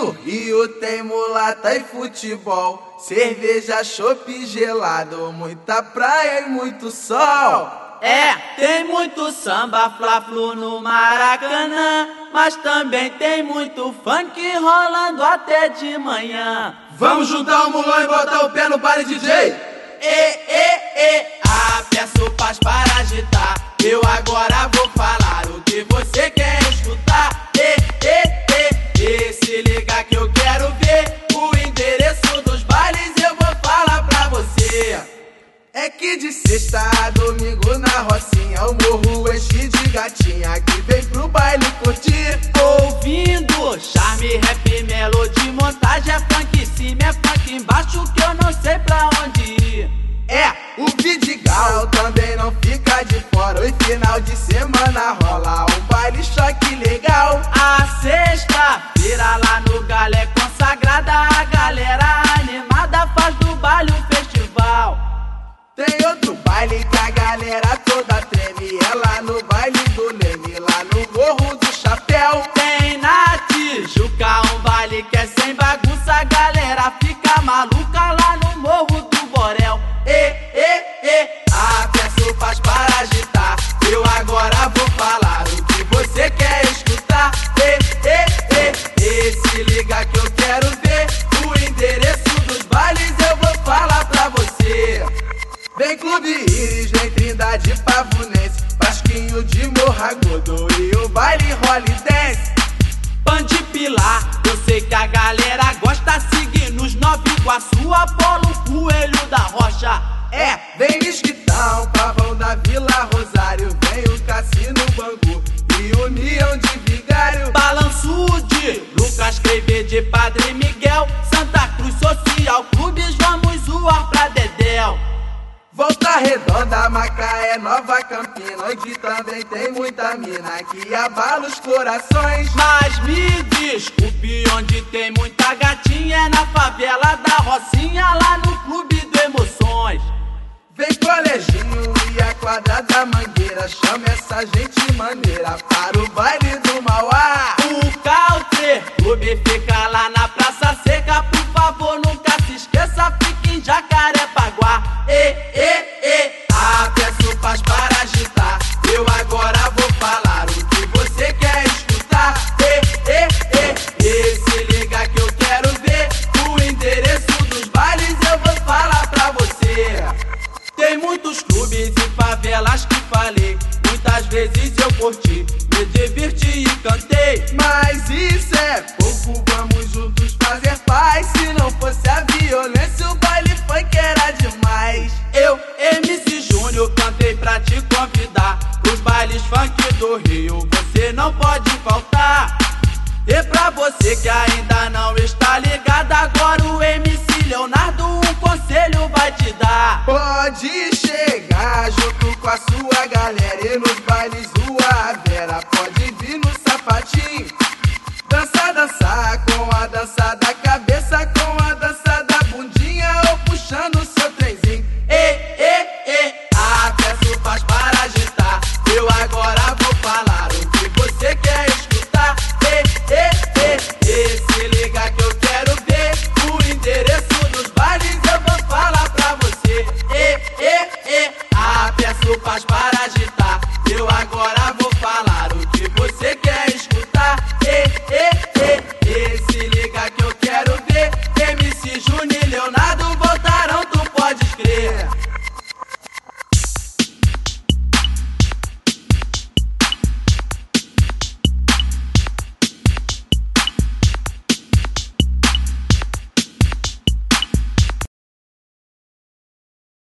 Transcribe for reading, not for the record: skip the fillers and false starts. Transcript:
no Rio tem mulata e futebol, cerveja, chopp gelado, muita praia e muito sol. É, tem muito samba, fla-flu no Maracanã, mas também tem muito funk rolando até de manhã. Vamos juntar o mulão e botar o pé no baile, DJ? Peço paz para agitar, eu agora vou falar o que você quer escutar. Se liga que eu quero ver o endereço dos bailes, eu vou falar pra você. É que de sexta a domingo na Rocinha o morro enche de gatinha que vem pro baile curtir. Ouvindo charme, rap, melodia, montagem é funk em cima, é funk embaixo que eu não sei pra onde ir. O Vidigal também não fica de fora, o final de semana rola um baile choque legal. A sexta-feira lá no Galo é consagrada, a galera animada faz do baile um festival. Tem outro baile que a galera toda treme, é lá no baile do Leme, lá no Morro do Chapéu. Tem na Tijuca um baile que é sem bagunça, a galera fica maluca lá no Morro do Borel. Peço paz para agitar, eu agora vou falar o que você quer escutar. Se liga que eu quero ver o endereço dos bailes, eu vou falar pra você. Vem Clube Iris, vem Trindade Pavunense, Pasquinho de Morragudo e o baile Holly Dance. Bande Pilar, eu sei que a galera gosta, seguindo os Nova Iguaçu, Apolo, Coelho da Rocha. Vem Mesquitão, Pavão da Vila Rosário, vem o Cassino Bangu e União de Vigário. Balanço de Lucas Creiver, de Padre Miguel, Santa Cruz Social Clubes, vamos zoar pra Dedéu. Volta Redonda, Macaé, Nova Campina, onde também tem muita mina que abala os corações. Mas me desculpe, onde tem muita gatinha é na favela da Rocinha, lá no Clube do Emoções. Vem Colejinho e a quadra da Mangueira, chama essa gente maneira para o baile do Mauá. O Country Clube fica lá na Praça Seca, por favor nunca se esqueça, fica em Jacarepaguá. Peço paz para agitar, eu agora vou falar o que você quer escutar. Se liga que eu quero ver o endereço dos bailes, eu vou falar pra você. Tem muitos clubes e favelas que falei, muitas vezes eu curti, me diverti e cantei. Mas isso é pouco, vamos juntos fazer paz. Se não fosse a violência, o baile funk era demais. Eu, MC Júnior, cantei pra te convidar os bailes funk do Rio, você não pode faltar. E pra você que ainda não está ligado, agora o MC Leonardo um conselho vai te dar. Pode chegar junto com a sua galera e nos bailes rua Vera, pode vir no sapatinho